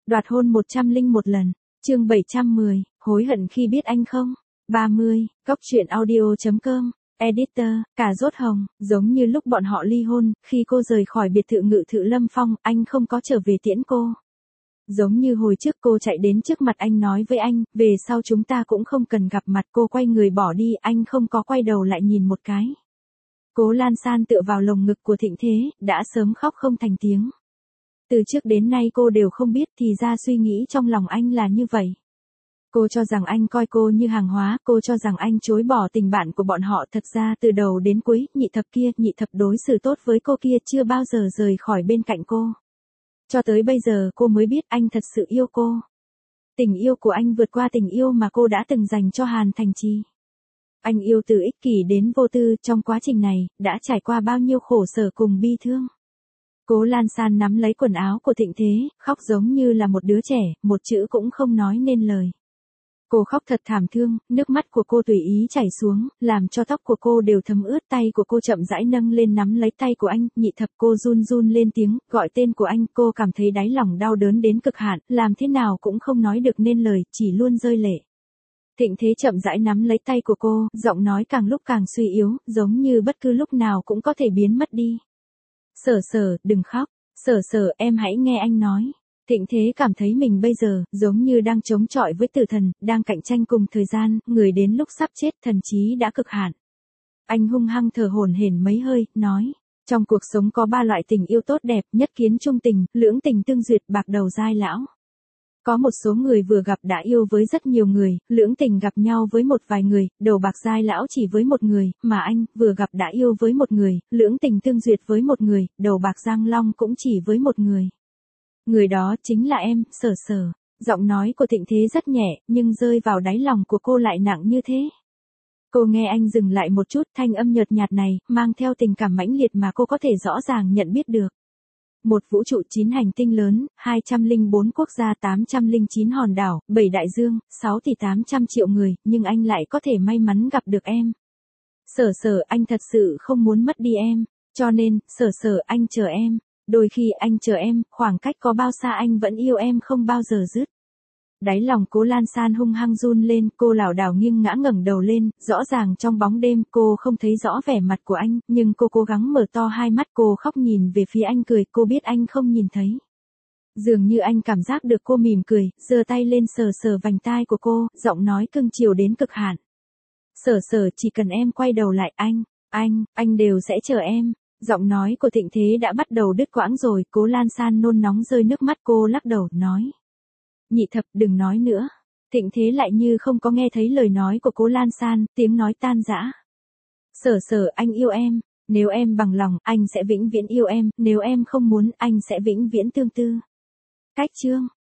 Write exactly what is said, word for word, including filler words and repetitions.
Đoạt hôn một trăm linh một lần. Chương bảy trăm mười, hối hận khi biết anh không? ba mươi, góc truyện audio chấm com. Editor, cà rốt hồng, giống như lúc bọn họ ly hôn, khi cô rời khỏi biệt thự Ngự Thự Lâm Phong, anh không có trở về tiễn cô. Giống như hồi trước cô chạy đến trước mặt anh nói với anh, về sau chúng ta cũng không cần gặp mặt, cô quay người bỏ đi, anh không có quay đầu lại nhìn một cái. Cố Lan San tựa vào lồng ngực của Thịnh Thế, đã sớm khóc không thành tiếng. Từ trước đến nay cô đều không biết, thì ra suy nghĩ trong lòng anh là như vậy. Cô cho rằng anh coi cô như hàng hóa, cô cho rằng anh chối bỏ tình bạn của bọn họ, thật ra từ đầu đến cuối, nhị thập kia, nhị thập đối xử tốt với cô kia chưa bao giờ rời khỏi bên cạnh cô. Cho tới bây giờ cô mới biết anh thật sự yêu cô. Tình yêu của anh vượt qua tình yêu mà cô đã từng dành cho Hàn Thành Chi. Anh yêu từ ích kỷ đến vô tư, trong quá trình này, đã trải qua bao nhiêu khổ sở cùng bi thương. Cố Lan San nắm lấy quần áo của Thịnh Thế, khóc giống như là một đứa trẻ, một chữ cũng không nói nên lời. Cô khóc thật thảm thương, nước mắt của cô tùy ý chảy xuống, làm cho tóc của cô đều thấm ướt, tay của cô chậm rãi nâng lên nắm lấy tay của anh, nhị thập cô run run lên tiếng, gọi tên của anh, cô cảm thấy đáy lòng đau đớn đến cực hạn, làm thế nào cũng không nói được nên lời, chỉ luôn rơi lệ. Thịnh Thế chậm rãi nắm lấy tay của cô, giọng nói càng lúc càng suy yếu, giống như bất cứ lúc nào cũng có thể biến mất đi. Sở Sở, đừng khóc, Sở Sở, em hãy nghe anh nói. Thịnh Thế cảm thấy mình bây giờ, giống như đang chống chọi với tử thần, đang cạnh tranh cùng thời gian, người đến lúc sắp chết, thần trí đã cực hạn. Anh hung hăng thở hổn hển mấy hơi, nói, trong cuộc sống có ba loại tình yêu tốt đẹp, nhất kiến trung tình, lưỡng tình tương duyệt, bạc đầu giai lão. Có một số người vừa gặp đã yêu với rất nhiều người, lưỡng tình gặp nhau với một vài người, đầu bạc giai lão chỉ với một người, mà anh, vừa gặp đã yêu với một người, lưỡng tình tương duyệt với một người, đầu bạc giang long cũng chỉ với một người. Người đó chính là em, Sở Sở. Giọng nói của Thịnh Thế rất nhẹ, nhưng rơi vào đáy lòng của cô lại nặng như thế. Cô nghe anh dừng lại một chút, thanh âm nhợt nhạt này, mang theo tình cảm mãnh liệt mà cô có thể rõ ràng nhận biết được. Một vũ trụ chín hành tinh lớn, hai trăm lẻ bốn quốc gia, tám trăm lẻ chín hòn đảo, bảy đại dương, sáu tỷ tám trăm triệu người, nhưng anh lại có thể may mắn gặp được em. Sở Sở, anh thật sự không muốn mất đi em, cho nên, Sở Sở, anh chờ em. Đôi khi anh chờ em, khoảng cách có bao xa anh vẫn yêu em không bao giờ dứt. Đáy lòng Cố Lan San hung hăng run lên, cô lảo đảo nghiêng ngã ngẩng đầu lên, rõ ràng trong bóng đêm cô không thấy rõ vẻ mặt của anh, nhưng cô cố gắng mở to hai mắt, cô khóc nhìn về phía anh cười, cô biết anh không nhìn thấy. Dường như anh cảm giác được cô mỉm cười, giơ tay lên sờ sờ vành tai của cô, giọng nói cưng chiều đến cực hạn. Sở Sở, chỉ cần em quay đầu lại, anh, anh, anh đều sẽ chờ em. Giọng nói của Thịnh Thế đã bắt đầu đứt quãng rồi, Cố Lan San nôn nóng rơi nước mắt, cô lắc đầu, nói. Nhị thập, đừng nói nữa. Thịnh Thế lại như không có nghe thấy lời nói của Cố Lan San, tiếng nói tan rã. Sở Sở, anh yêu em, nếu em bằng lòng, anh sẽ vĩnh viễn yêu em, nếu em không muốn, anh sẽ vĩnh viễn tương tư. Cách chương.